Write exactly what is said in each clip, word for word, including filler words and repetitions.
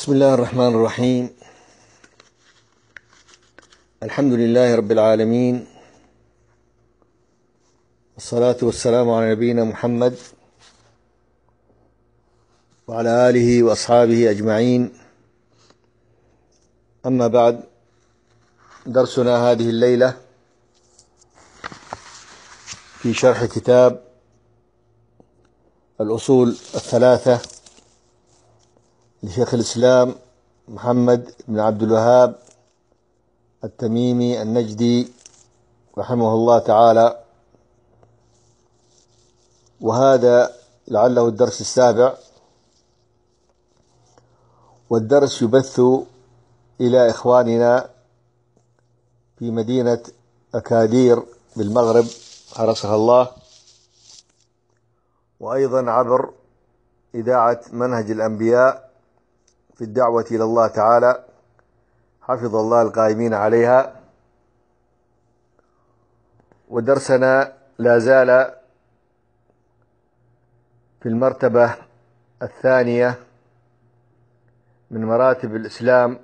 بسم الله الرحمن الرحيم. الحمد لله رب العالمين، والصلاة والسلام على نبينا محمد وعلى آله وأصحابه أجمعين. أما بعد، درسنا هذه الليلة في شرح كتاب الأصول الثلاثة لشيخ الإسلام محمد بن عبد الوهاب التميمي النجدي رحمه الله تعالى، وهذا لعله الدرس السابع، والدرس يبث إلى إخواننا في مدينة أكادير بالمغرب حرسها الله، وأيضا عبر إذاعة منهج الأنبياء في الدعوة إلى الله تعالى، حفظ الله القائمين عليها. ودرسنا لا زال في المرتبة الثانية من مراتب الإسلام،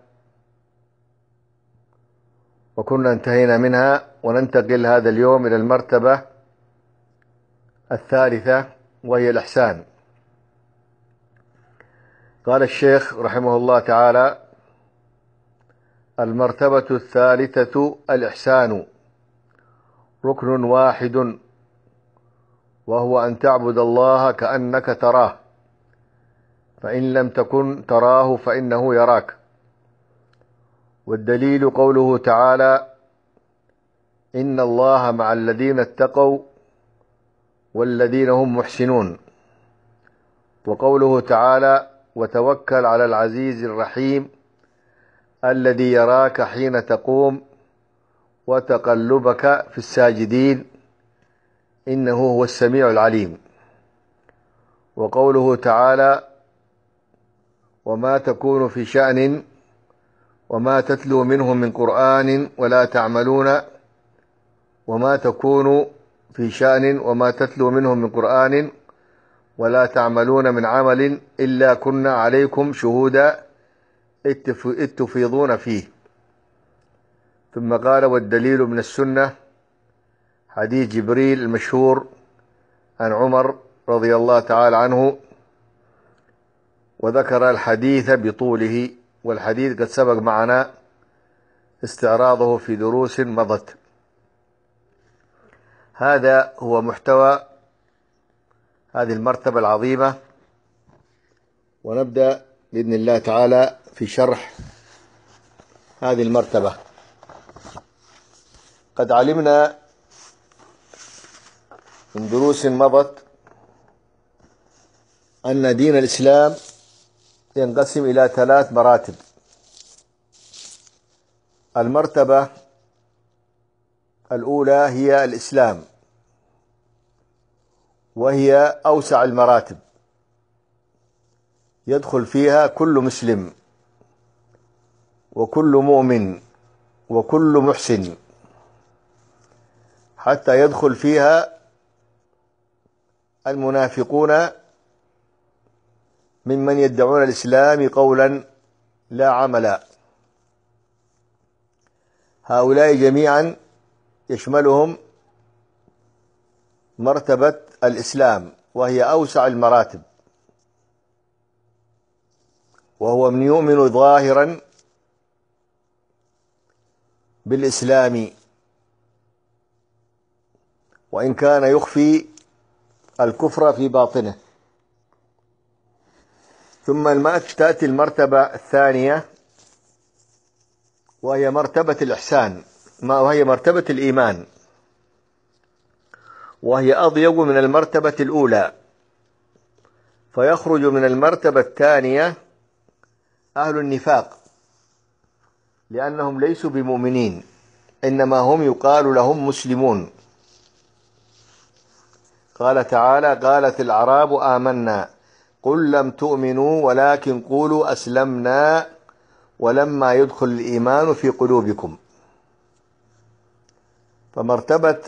وكنا انتهينا منها، وننتقل هذا اليوم إلى المرتبة الثالثة وهي الإحسان. قال الشيخ رحمه الله تعالى: المرتبة الثالثة الإحسان، ركن واحد، وهو أن تعبد الله كأنك تراه، فإن لم تكن تراه فإنه يراك. والدليل قوله تعالى: إن الله مع الذين اتقوا والذين هم محسنون. وقوله تعالى: وتوكل على العزيز الرحيم الذي يراك حين تقوم وتقلبك في الساجدين إنه هو السميع العليم. وقوله تعالى: وما تكون في شأن وما تتلو منه من قرآن ولا تعملون وما تكون في شأن وما تتلو منه من قرآن ولا تعملون من عمل إلا كنا عليكم شهودا إذ تفيضون فيه. ثم قال: والدليل من السنة حديث جبريل المشهور عن عمر رضي الله تعالى عنه، وذكر الحديث بطوله، والحديث قد سبق معنا استعراضه في دروس مضت. هذا هو محتوى هذه المرتبة العظيمة، ونبدأ بإذن الله تعالى في شرح هذه المرتبة. قد علمنا من دروس مضت أن دين الإسلام ينقسم إلى ثلاث مراتب. المرتبة الأولى هي الإسلام، وهي أوسع المراتب، يدخل فيها كل مسلم وكل مؤمن وكل محسن، حتى يدخل فيها المنافقون ممن يدعون الإسلام قولا لا عملا. هؤلاء جميعا يشملهم مرتبة الإسلام، وهي أوسع المراتب، وهو من يؤمن ظاهرا بالإسلام وإن كان يخفي الكفر في باطنه. ثم تأتي المرتبة الثانية، وهي مرتبة الإحسان، وهي مرتبة الإيمان، وهي أضيق من المرتبة الأولى. فيخرج من المرتبة الثانية أهل النفاق، لأنهم ليسوا بمؤمنين، إنما هم يقال لهم مسلمون. قال تعالى: قالت الأعراب آمنا قل لم تؤمنوا ولكن قولوا أسلمنا ولما يدخل الإيمان في قلوبكم. فمرتبة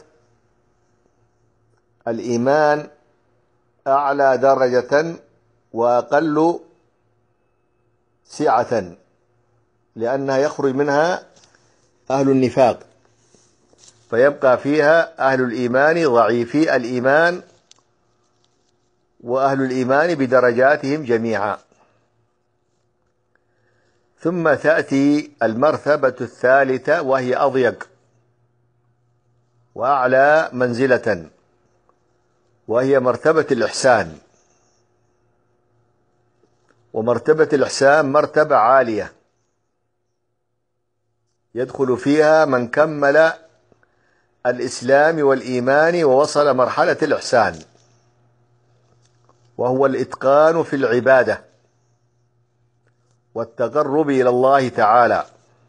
الإيمان أعلى درجة وأقل سعة، لأنها يخرج منها أهل النفاق، فيبقى فيها أهل الإيمان ضعيفي الإيمان وأهل الإيمان بدرجاتهم جميعا. ثم تأتي المرتبة الثالثة وهي أضيق وأعلى منزلة، وهي مرتبة الإحسان. ومرتبة الإحسان مرتبة عالية يدخل فيها من كمل الإسلام والإيمان ووصل مرحلة الإحسان، وهو الإتقان في العبادة والتقرب إلى الله تعالى.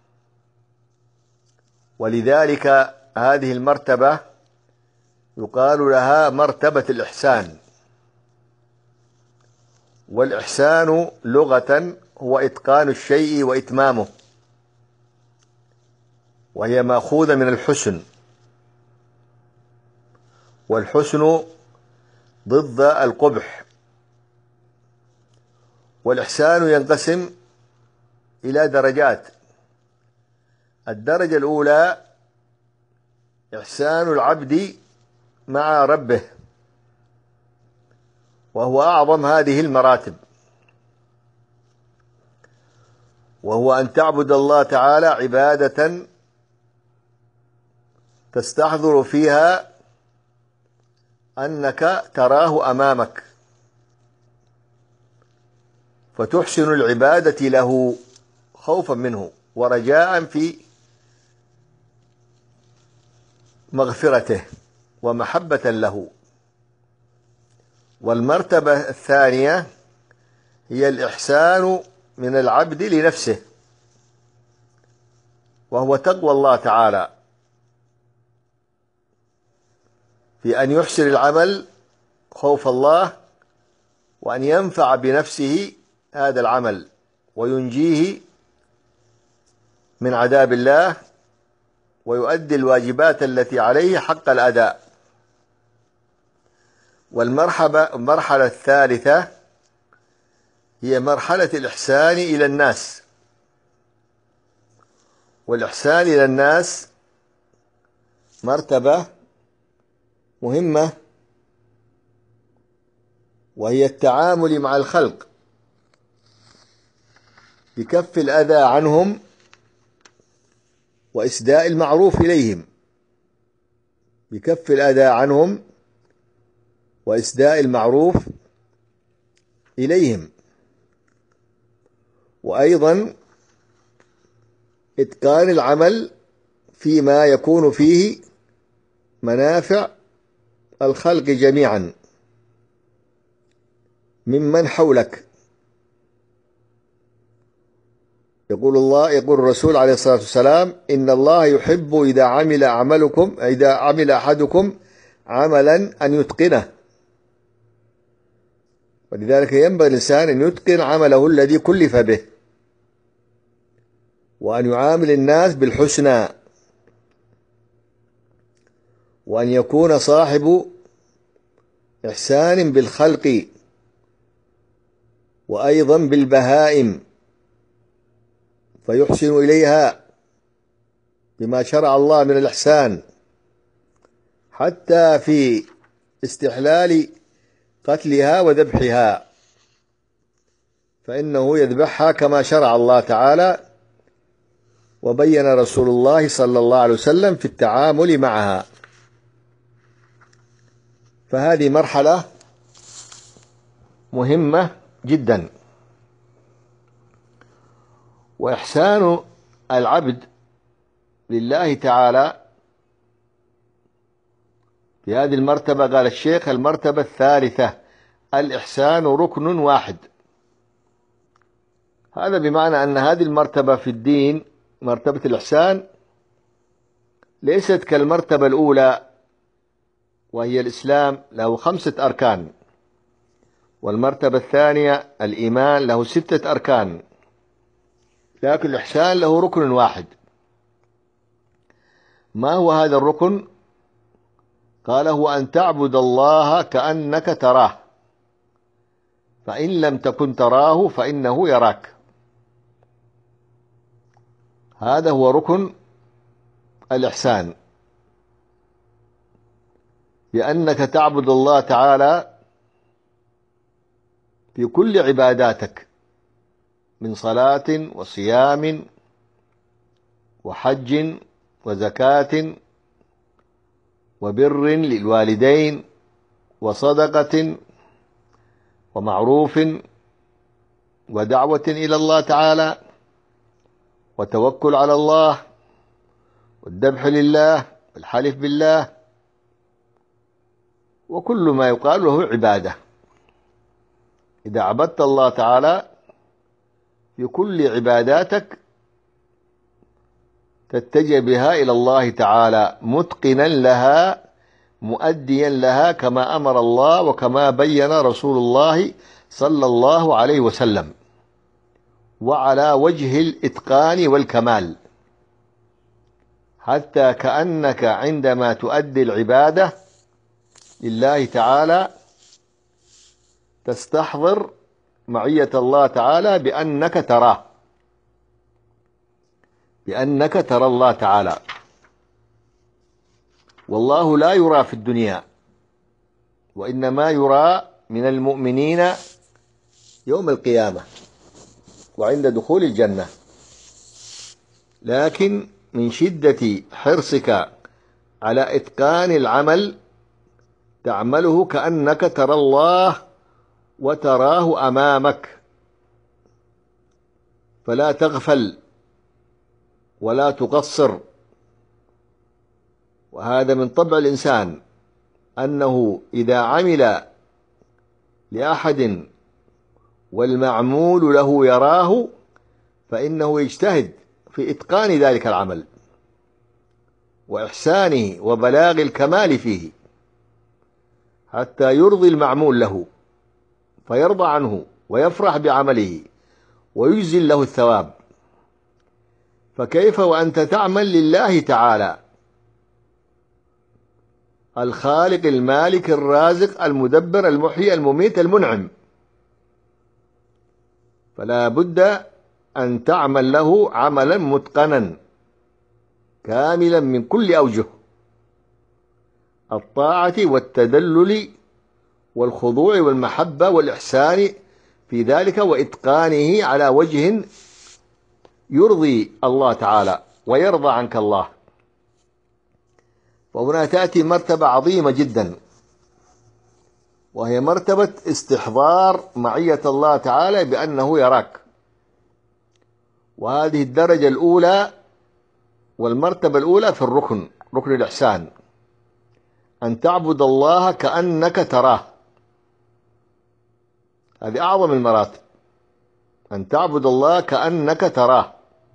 ولذلك هذه المرتبة يقال لها مرتبة الإحسان. والإحسان لغة هو إتقان الشيء وإتمامه، وهي مأخوذة من الحسن، والحسن ضد القبح. والإحسان ينقسم إلى درجات. الدرجة الأولى إحسان العبد مع ربه، وهو أعظم هذه المراتب، وهو أن تعبد الله تعالى عبادة تستحضر فيها أنك تراه أمامك، فتحسن العبادة له خوفا منه ورجاء في مغفرته ومحبة له. والمرتبة الثانية هي الإحسان من العبد لنفسه، وهو تقوى الله تعالى في أن يحسن العمل خوف الله، وأن ينفع بنفسه هذا العمل وينجيه من عذاب الله، ويؤدي الواجبات التي عليه حق الأداء. والمرحلة المرحلة الثالثة هي مرحلة الإحسان إلى الناس. والإحسان إلى الناس مرتبة مهمة، وهي التعامل مع الخلق بكف الأذى عنهم وإسداء المعروف إليهم، بكف الأذى عنهم وإسداء المعروف إليهم. وأيضا إتقان العمل فيما يكون فيه منافع الخلق جميعا ممن حولك. يقول الله يقول الرسول عليه الصلاة والسلام: إن الله يحب إذا عمل عملكم إذا عمل أحدكم عملا أن يتقنه. ولذلك ينبغي الإنسان أن يتقن عمله الذي كلف به، وأن يعامل الناس بالحسنى، وأن يكون صاحب إحسان بالخلق وأيضا بالبهائم، فيحسن إليها بما شرع الله من الإحسان، حتى في استحلال قتلها وذبحها، فإنه يذبحها كما شرع الله تعالى وبين رسول الله صلى الله عليه وسلم في التعامل معها. فهذه مرحلة مهمة جدا. وإحسان العبد لله تعالى في هذه المرتبة، قال الشيخ: المرتبة الثالثة الإحسان ركن واحد. هذا بمعنى أن هذه المرتبة في الدين، مرتبة الإحسان، ليست كالمرتبة الأولى وهي الإسلام، له خمسة أركان، والمرتبة الثانية الإيمان له ستة أركان، لكن الإحسان له ركن واحد. ما هو هذا الركن؟ قال: هو أن تعبد الله كأنك تراه، فإن لم تكن تراه فإنه يراك. هذا هو ركن الإحسان، بأنك تعبد الله تعالى في كل عباداتك من صلاة وصيام وحج وزكاة وبر للوالدين وصدقة ومعروف ودعوة إلى الله تعالى وتوكل على الله والذبح لله والحلف بالله، وكل ما يقال له عبادة. إذا عبدت الله تعالى في كل عباداتك تتجه بها إلى الله تعالى متقنا لها مؤديا لها كما أمر الله وكما بين رسول الله صلى الله عليه وسلم، وعلى وجه الإتقان والكمال، حتى كأنك عندما تؤدي العبادة لله تعالى تستحضر معية الله تعالى بأنك تراه، بأنك ترى الله تعالى. والله لا يرى في الدنيا، وإنما يرى من المؤمنين يوم القيامة وعند دخول الجنة. لكن من شدة حرصك على إتقان العمل تعمله كأنك ترى الله وتراه أمامك، فلا تغفل ولا تقصر. وهذا من طبع الإنسان، أنه إذا عمل لأحد والمعمول له يراه فإنه يجتهد في إتقان ذلك العمل وإحسانه وبلاغ الكمال فيه حتى يرضي المعمول له فيرضى عنه ويفرح بعمله ويجزل له الثواب. فكيف وأنت تعمل لله تعالى الخالق المالك الرازق المدبر المحيي المميت المنعم؟ فلا بد أن تعمل له عملا متقنا كاملا من كل أوجه الطاعة والتدلل والخضوع والمحبة والإحسان في ذلك، وإتقانه على وجه يرضي الله تعالى ويرضى عنك الله. وهنا تأتي مرتبة عظيمة جدا، وهي مرتبة استحضار معية الله تعالى بأنه يراك. وهذه الدرجة الأولى والمرتبة الأولى في الركن، ركن الإحسان، أن تعبد الله كأنك تراه. هذه أعظم المراتب، أن تعبد الله كأنك تراه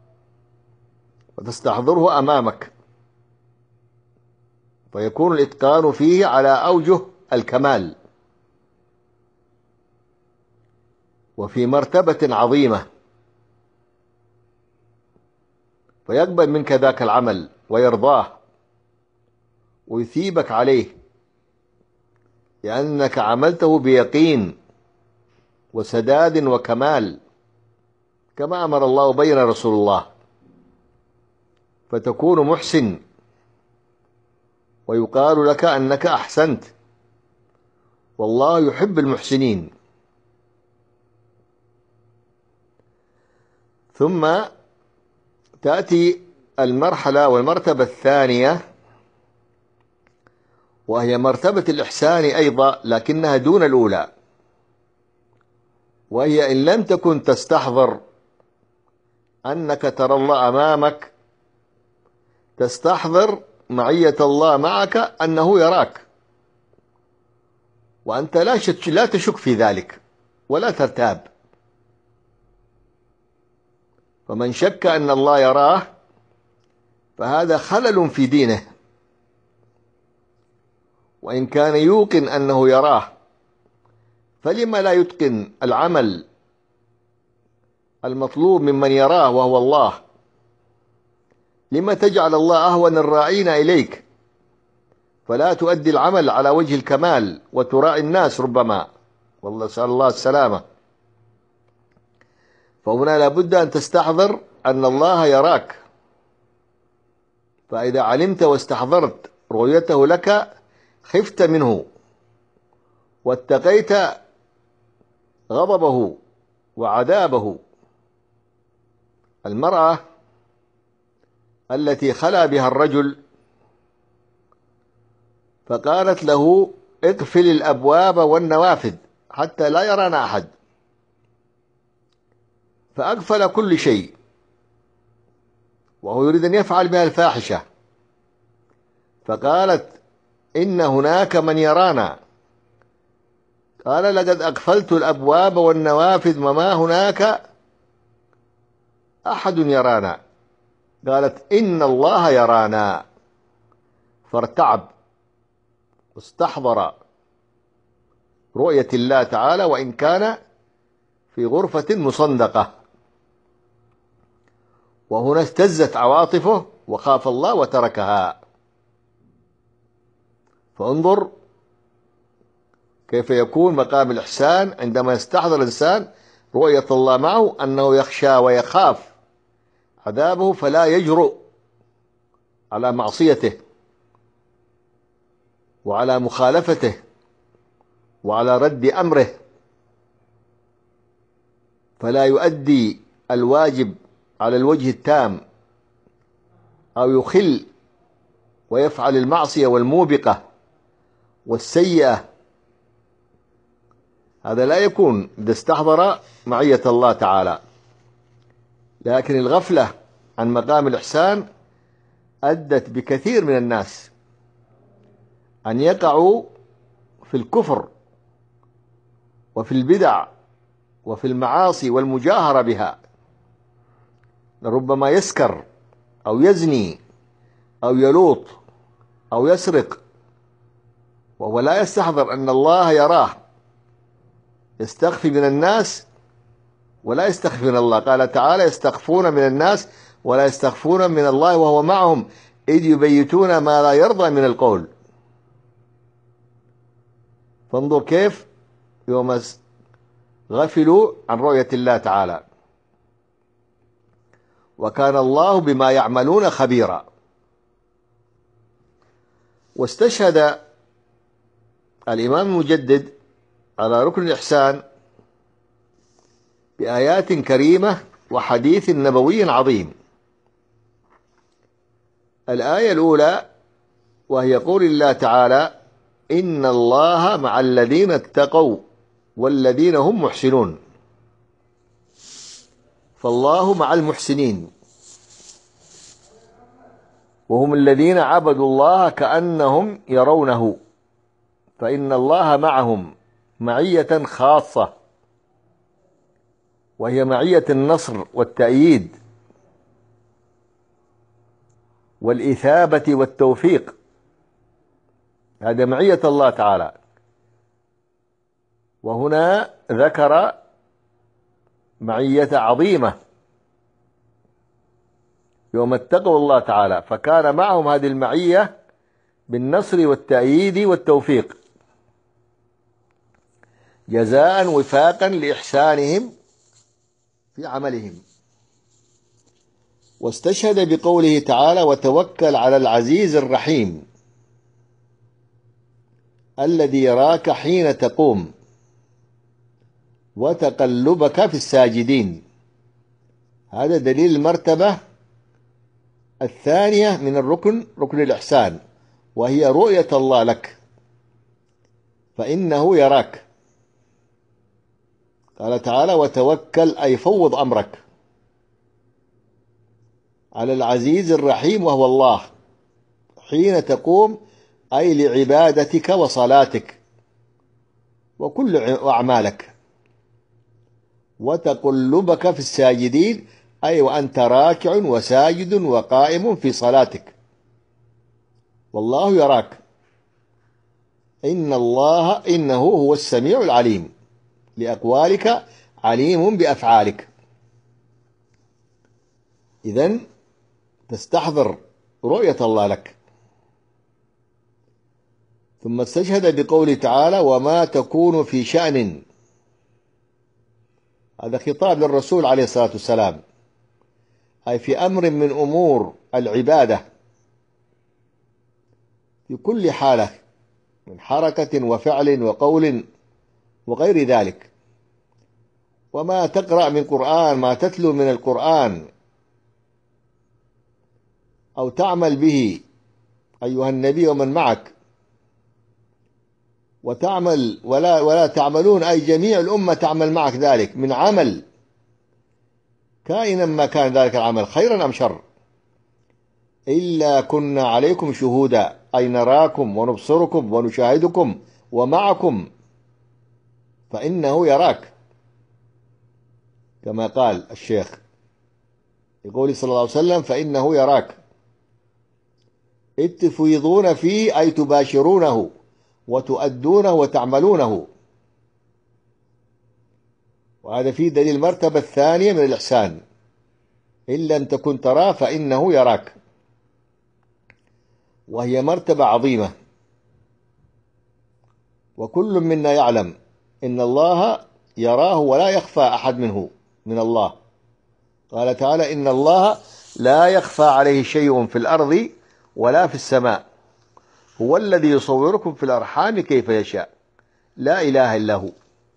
وتستحضره أمامك، فيكون الإتقان فيه على أوجه الكمال. وفي مرتبة عظيمة، فيقبل منك ذاك العمل ويرضاه ويثيبك عليه لأنك عملته بيقين وسداد وكمال كما أمر الله وبين رسول الله، فتكون محسن ويقال لك أنك أحسنت، والله يحب المحسنين. ثم تأتي المرحلة والمرتبة الثانية، وهي مرتبة الإحسان أيضا لكنها دون الأولى، وهي إن لم تكن تستحضر أنك ترى الله أمامك تستحضر معية الله معك أنه يراك، وأنت لا تشك في ذلك ولا ترتاب. فمن شك أن الله يراه فهذا خلل في دينه، وإن كان يوقن أنه يراه فلما لا يتقن العمل المطلوب ممن يراه وهو الله؟ لما تجعل الله أهون الراعين إليك فلا تؤدي العمل على وجه الكمال وتراعي الناس ربما، والله سأل الله السلامة. فهنا لابد أن تستحضر أن الله يراك فإذا علمت واستحضرت رؤيته لك خفت منه واتقيت غضبه وعذابه. المرأة التي خلا بها الرجل فقالت له اقفل الأبواب والنوافذ حتى لا يرانا أحد، فأقفل كل شيء وهو يريد أن يفعل بها الفاحشة، فقالت إن هناك من يرانا. قال لقد أقفلت الأبواب والنوافذ وما هناك أحد يرانا. قالت إن الله يرانا، فارتعب واستحضر رؤية الله تعالى وإن كان في غرفة مصندقة، وهنا اهتزت عواطفه وخاف الله وتركها. فانظر كيف يكون مقام الإحسان عندما يستحضر الإنسان رؤية الله معه، أنه يخشى ويخاف عذابه فلا يجرؤ على معصيته وعلى مخالفته وعلى رد أمره، فلا يؤدي الواجب على الوجه التام أو يخل ويفعل المعصية والموبقة والسيئة. هذا لا يكون إذا استحضر معية الله تعالى. لكن الغفلة عن مقام الإحسان أدت بكثير من الناس أن يقعوا في الكفر وفي البدع وفي المعاصي والمجاهرة بها. ربما يسكر أو يزني أو يلوط أو يسرق وهو لا يستحضر أن الله يراه، يستخفي من الناس ولا يستخفي من الله. قال تعالى يستخفون من الناس ولا يستخفون من الله وهو معهم إذ يبيتون ما لا يرضى من القول. فانظر كيف يوم غفلوا عن رؤية الله تعالى. وكان الله بما يعملون خبيرا. واستشهد الإمام المجدد على ركن الإحسان بآيات كريمة وحديث نبوي عظيم. الآية الأولى وهي قول الله تعالى إن الله مع الذين اتقوا والذين هم محسنون. فالله مع المحسنين وهم الذين عبدوا الله كأنهم يرونه، فإن الله معهم معية خاصة وهي معية النصر والتأييد والإثابة والتوفيق. هذا معية الله تعالى. وهنا ذكر معية عظيمة يوم اتقوا الله تعالى، فكان معهم هذه المعية بالنصر والتأييد والتوفيق جزاء وفاقا لإحسانهم في عملهم. واستشهد بقوله تعالى وتوكل على العزيز الرحيم الذي يراك حين تقوم وتقلبك في الساجدين. هذا دليل المرتبة الثانية من الركن، ركن الإحسان، وهي رؤية الله لك، فإنه يراك. قال تعالى وتوكل أي فوض أمرك على العزيز الرحيم وهو الله حين تقوم أي لعبادتك وصلاتك وكل أعمالك. وتقلبك في الساجدين أي وأنت راكع وساجد وقائم في صلاتك، والله يراك. إن الله إنه هو السميع العليم لأقوالك عليم بأفعالك. إذن تستحضر رؤية الله لك. ثم استشهد بقوله تعالى وما تكون في شأن. هذا خطاب للرسول عليه الصلاة والسلام، أي في أمر من أمور العبادة في كل حالة من حركة وفعل وقول وغير ذلك. وما تقرأ من قرآن، ما تتلو من القرآن أو تعمل به أيها النبي ومن معك، وتعمل ولا ولا تعملون، أي جميع الأمة تعمل معك ذلك من عمل كائنا ما كان ذلك العمل خيرا أم شر، إلا كنا عليكم شهودا، أي نراكم ونبصركم ونشاهدكم ومعكم، فإنه يراك، كما قال الشيخ يقول صلى الله عليه وسلم فإنه يراك، إذ تفيضون فيه أي تباشرونه وتؤدونه وتعملونه. وهذا فيه دليل المرتبة الثانية من الإحسان، إلا أن تكن تراه فإنه يراك، وهي مرتبة عظيمة. وكل منا يعلم إن الله يراه ولا يخفى أحد منه من الله. قال تعالى إن الله لا يخفى عليه شيء في الأرض ولا في السماء، هو الذي يصوركم في الأرحام كيف يشاء، لا إله إلا هو.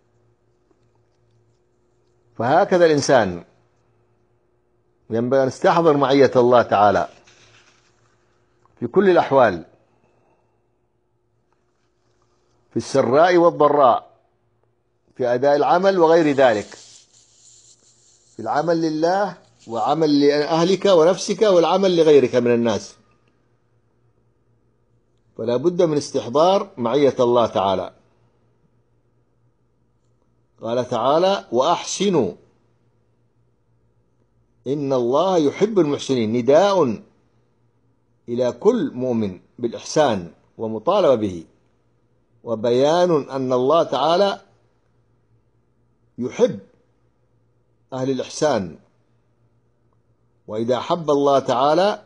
فهكذا الإنسان ينبغي أن يستحضر معية الله تعالى في كل الأحوال، في السراء والضراء، في أداء العمل وغير ذلك، في العمل لله وعمل لأهلك ونفسك والعمل لغيرك من الناس. فلا بد من استحضار معية الله تعالى. قال تعالى وأحسنوا إن الله يحب المحسنين، نداء إلى كل مؤمن بالإحسان ومطالبة به، وبيان أن الله تعالى يحب أهل الإحسان. وإذا أحب الله تعالى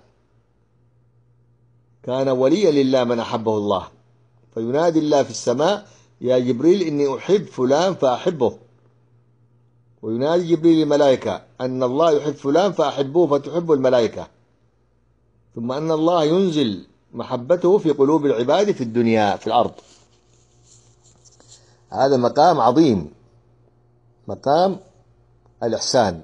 كان وليا لله من أحبه الله، فينادي الله في السماء يا جبريل إني أحب فلان فأحبه، وينادي جبريل الملائكة أن الله يحب فلان فأحبوه فتحب الملائكة، ثم أن الله ينزل محبته في قلوب العباد في الدنيا في الأرض. هذا مقام عظيم، مقام الإحسان.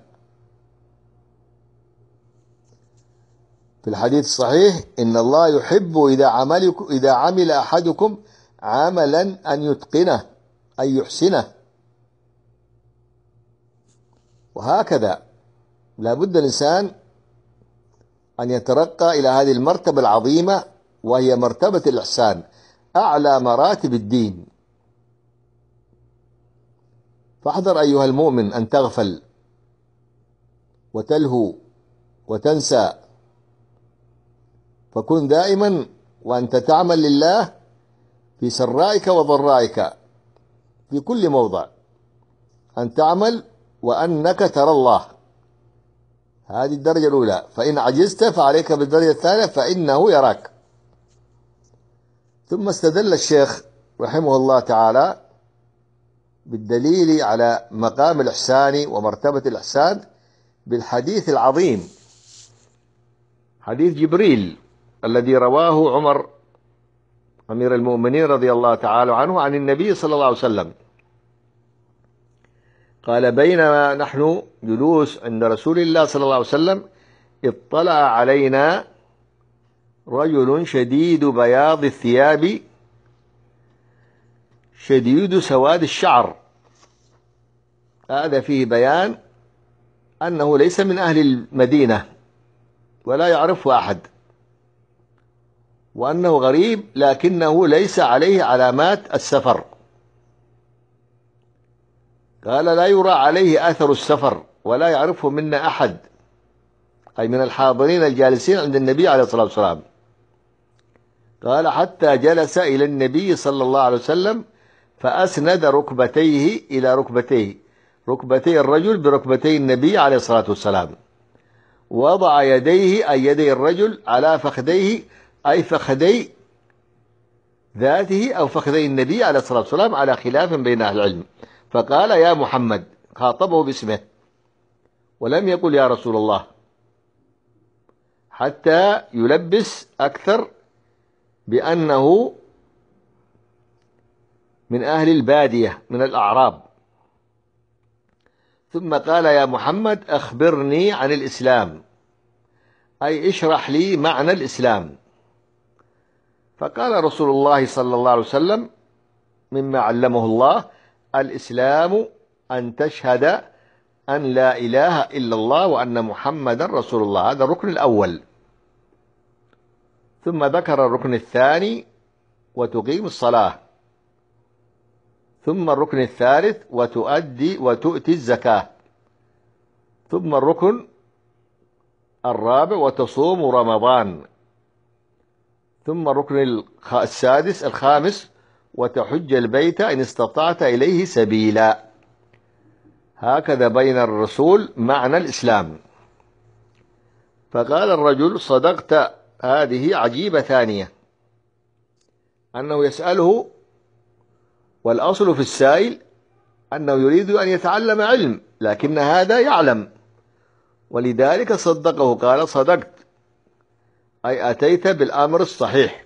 في الحديث الصحيح إن الله يحب إذا عمل إذا عمل أحدكم عملا أن يتقنه أي يحسنه. وهكذا لا بد الإنسان أن يترقى إلى هذه المرتبة العظيمة، وهي مرتبة الإحسان، أعلى مراتب الدين. فاحذر أيها المؤمن أن تغفل وتلهو وتنسى، فكن دائما وأنت تعمل لله في سرائك وضرائك في كل موضع، أن تعمل وأنك ترى الله. هذه الدرجة الأولى. فإن عجزت فعليك بالدرجة الثانية فإنه يراك. ثم استدل الشيخ رحمه الله تعالى بالدليل على مقام الإحسان ومرتبة الإحسان بالحديث العظيم، حديث جبريل الذي رواه عمر أمير المؤمنين رضي الله تعالى عنه عن النبي صلى الله عليه وسلم قال بينما نحن جلوس عند رسول الله صلى الله عليه وسلم اطلع علينا رجل شديد بياض الثياب شديد سواد الشعر. هذا فيه بيان أنه ليس من أهل المدينة ولا يعرفه أحد، وأنه غريب لكنه ليس عليه علامات السفر. قال لا يرى عليه أثر السفر ولا يعرفه منا أحد، أي من الحاضرين الجالسين عند النبي عليه الصلاة والسلام. قال حتى جلس إلى النبي صلى الله عليه وسلم فأسند ركبتيه إلى ركبتيه، ركبتي الرجل بركبتي النبي عليه الصلاة والسلام، وضع يديه أي يدي الرجل على فخذيه أي فخذي ذاته أو فخذي النبي عليه الصلاة والسلام، على خلاف بين أهل العلم. فقال يا محمد، خاطبه باسمه ولم يقل يا رسول الله، حتى يلبس أكثر بأنه من أهل البادية من الأعراب، ثم قال: يا محمد أخبرني عن الإسلام، أي اشرح لي معنى الإسلام. فقال رسول الله صلى الله عليه وسلم مما علمه الله: الإسلام أن تشهد أن لا إله إلا الله وأن محمدا رسول الله، هذا الركن الأول. ثم ذكر الركن الثاني: وتقيم الصلاة. ثم الركن الثالث: وتؤدي وتؤتي الزكاة. ثم الركن الرابع: وتصوم رمضان. ثم الركن السادس الخامس: وتحج البيت إن استطعت إليه سبيلا. هكذا بين الرسول معنى الإسلام. فقال الرجل: صدقت، هذه عجيبة ثانية، أنه يسأله والأصل في السائل أنه يريد أن يتعلم علم، لكن هذا يعلم، ولذلك صدقه. قال: صدقت، أي أتيت بالأمر الصحيح،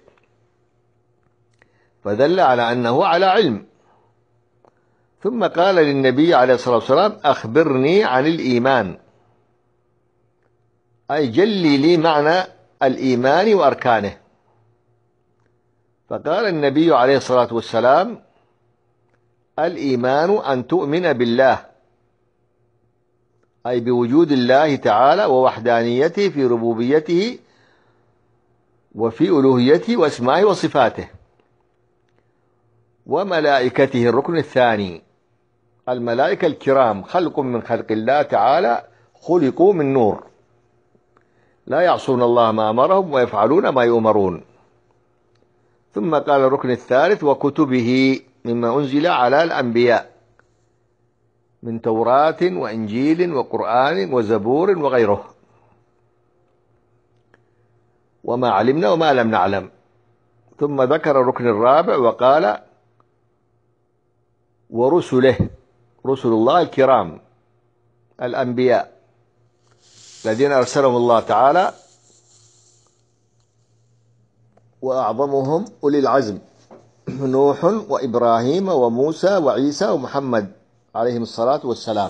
فدل على أنه على علم. ثم قال للنبي عليه الصلاة والسلام: أخبرني عن الإيمان، أي جلي لي معنى الإيمان وأركانه. فقال النبي عليه الصلاة والسلام: الإيمان أن تؤمن بالله، أي بوجود الله تعالى ووحدانيته في ربوبيته وفي ألوهيته وأسمائه وصفاته، وملائكته. الركن الثاني: الملائكة الكرام خلق من خلق الله تعالى، خلقوا من نور، لا يعصون الله ما أمرهم ويفعلون ما يؤمرون. ثم قال الركن الثالث: وكتبه، مما أنزل على الأنبياء من توراة وإنجيل وقرآن وزبور وغيره، وما علمنا وما لم نعلم. ثم ذكر الركن الرابع وقال: ورسله، رسل الله الكرام الأنبياء الذين أرسلهم الله تعالى، وأعظمهم أولي العزم: نوح وإبراهيم وموسى وعيسى ومحمد عليهم الصلاة والسلام.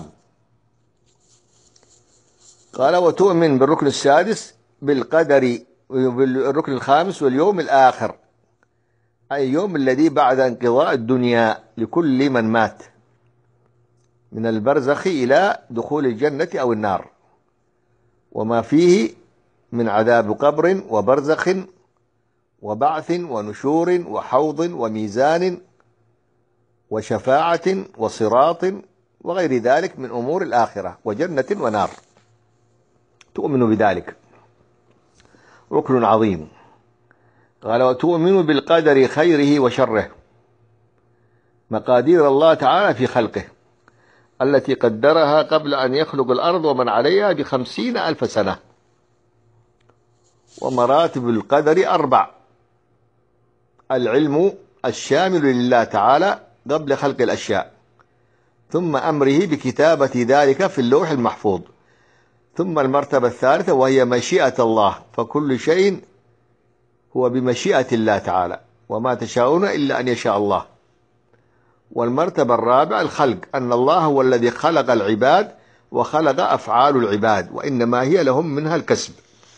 قال: وتؤمن بالركن السادس بالقدر، بالركن الخامس: واليوم الآخر، أي يوم الذي بعد انقضاء الدنيا لكل من مات، من البرزخ إلى دخول الجنة أو النار، وما فيه من عذاب قبر وبرزخ وبعث ونشور وحوض وميزان وشفاعة وصراط وغير ذلك من أمور الآخرة، وجنة ونار. تؤمن بذلك، ركن عظيم. قال: وتؤمن بالقدر خيره وشره، مقادير الله تعالى في خلقه التي قدرها قبل أن يخلق الأرض ومن عليها بخمسين ألف سنة. ومراتب القدر أربع: العلم الشامل لله تعالى قبل خلق الأشياء، ثم أمره بكتابة ذلك في اللوح المحفوظ، ثم المرتبة الثالثة وهي مشيئة الله، فكل شيء هو بمشيئة الله تعالى، وما تشاءون إلا أن يشاء الله. والمرتبة الرابعة الخلق، أن الله هو الذي خلق العباد وخلق أفعال العباد، وإنما هي لهم منها الكسب.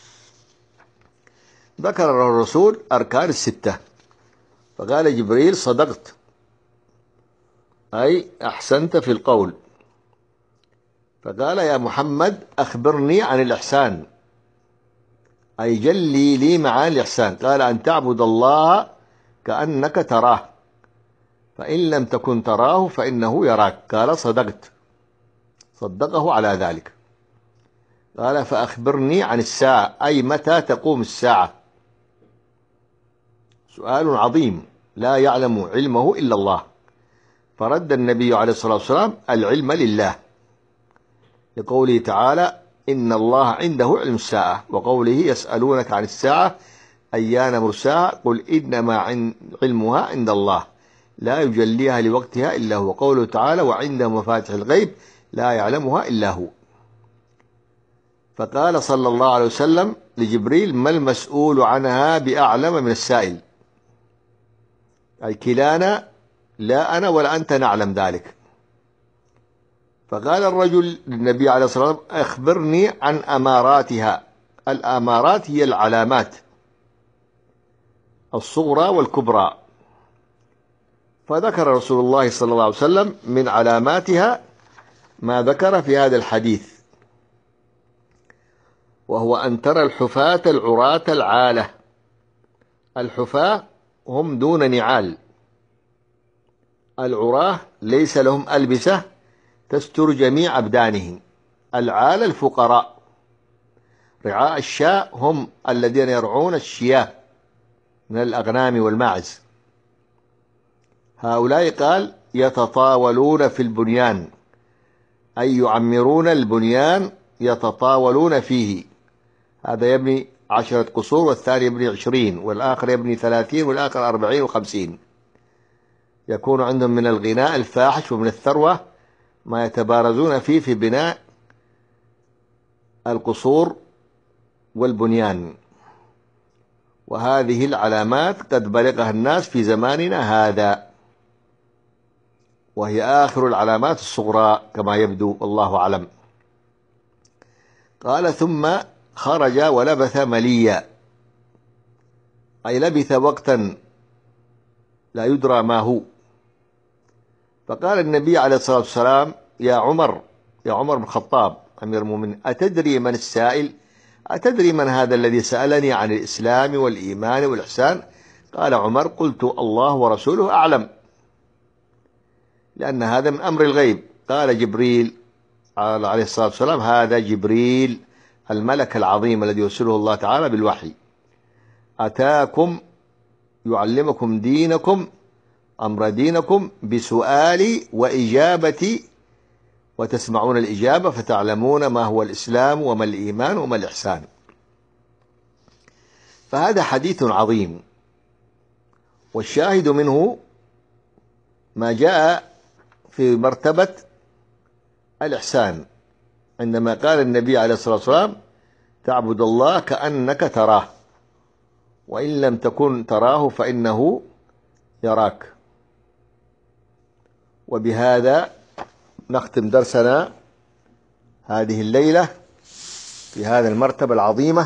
ذكر الرسول أركان الستة، فقال جبريل: صدقت، أي أحسنت في القول. فقال: يا محمد أخبرني عن الإحسان، أي جلي لي معاني الإحسان. قال: أن تعبد الله كأنك تراه، فإن لم تكن تراه فإنه يراك. قال: صدقت، صدقه على ذلك. قال: فأخبرني عن الساعة، أي متى تقوم الساعة. سؤال عظيم لا يعلم علمه إلا الله، فرد النبي عليه الصلاة والسلام: العلم لله، لقوله تعالى: إن الله عنده علم الساعة، وقوله: يسألونك عن الساعة أيان مرساها، قل إنما علمها عند الله لا يجليها لوقتها إلا هو. قوله تعالى: وعنده مفاتح الغيب لا يعلمها إلا هو. فقال صلى الله عليه وسلم لجبريل: ما المسؤول عنها بأعلم من السائل. أي كلانا لا أنا ولا أنت نعلم ذلك. فقال الرجل للنبي عليه الصلاة والسلام أخبرني عن أماراتها. الأمارات هي العلامات الصغرى والكبرى. فذكر رسول الله صلى الله عليه وسلم من علاماتها ما ذكر في هذا الحديث، وهو أن ترى الحفاة العراة العالة. الحفاة هم دون نعال، العراة ليس لهم ألبسة تستر جميع أبدانهم. العالة الفقراء. رعاء الشاء هم الذين يرعون الشياه من الأغنام والماعز. هؤلاء قال يتطاولون في البنيان، أي يعمرون البنيان يتطاولون فيه. هذا يبني عشرة قصور والثاني يبني عشرين والآخر يبني ثلاثين والآخر أربعين وخمسين. يكون عندهم من الغناء الفاحش ومن الثروة ما يتبارزون فيه في بناء القصور والبنيان. وهذه العلامات قد بلغها الناس في زماننا هذا، وهي آخر العلامات الصغرى كما يبدو، والله أعلم. قال ثم خرج ولبث مليا، أي لبث وقتا لا يدرى ما هو. فقال النبي عليه الصلاة والسلام يا عمر، يا عمر بن الخطاب أمير المؤمنين، أتدري من السائل؟ أتدري من هذا الذي سألني عن الإسلام والإيمان والإحسان؟ قال عمر قلت الله ورسوله أعلم، لأن هذا من أمر الغيب. قال جبريل عليه الصلاة والسلام هذا جبريل الملك العظيم الذي يرسله الله تعالى بالوحي، أتاكم يعلمكم دينكم أمر دينكم بسؤالي وإجابتي، وتسمعون الإجابة فتعلمون ما هو الإسلام وما الإيمان وما الإحسان. فهذا حديث عظيم، والشاهد منه ما جاء في مرتبة الإحسان عندما قال النبي عليه الصلاة والسلام تعبد الله كأنك تراه، وإن لم تكن تراه فإنه يراك. وبهذا نختم درسنا هذه الليلة في هذه المرتبة العظيمة،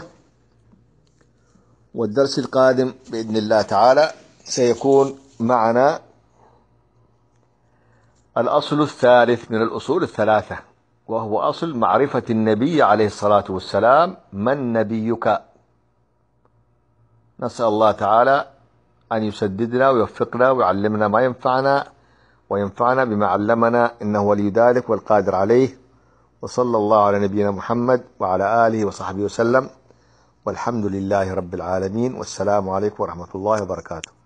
والدرس القادم بإذن الله تعالى سيكون معنا الأصل الثالث من الأصول الثلاثة، وهو أصل معرفة النبي عليه الصلاة والسلام. من نبيك؟ نسأل الله تعالى أن يسددنا ويوفقنا ويعلمنا ما ينفعنا وينفعنا بما علمنا، إنه ولي ذلك والقادر عليه. وصلى الله على نبينا محمد وعلى آله وصحبه وسلم، والحمد لله رب العالمين، والسلام عليكم ورحمة الله وبركاته.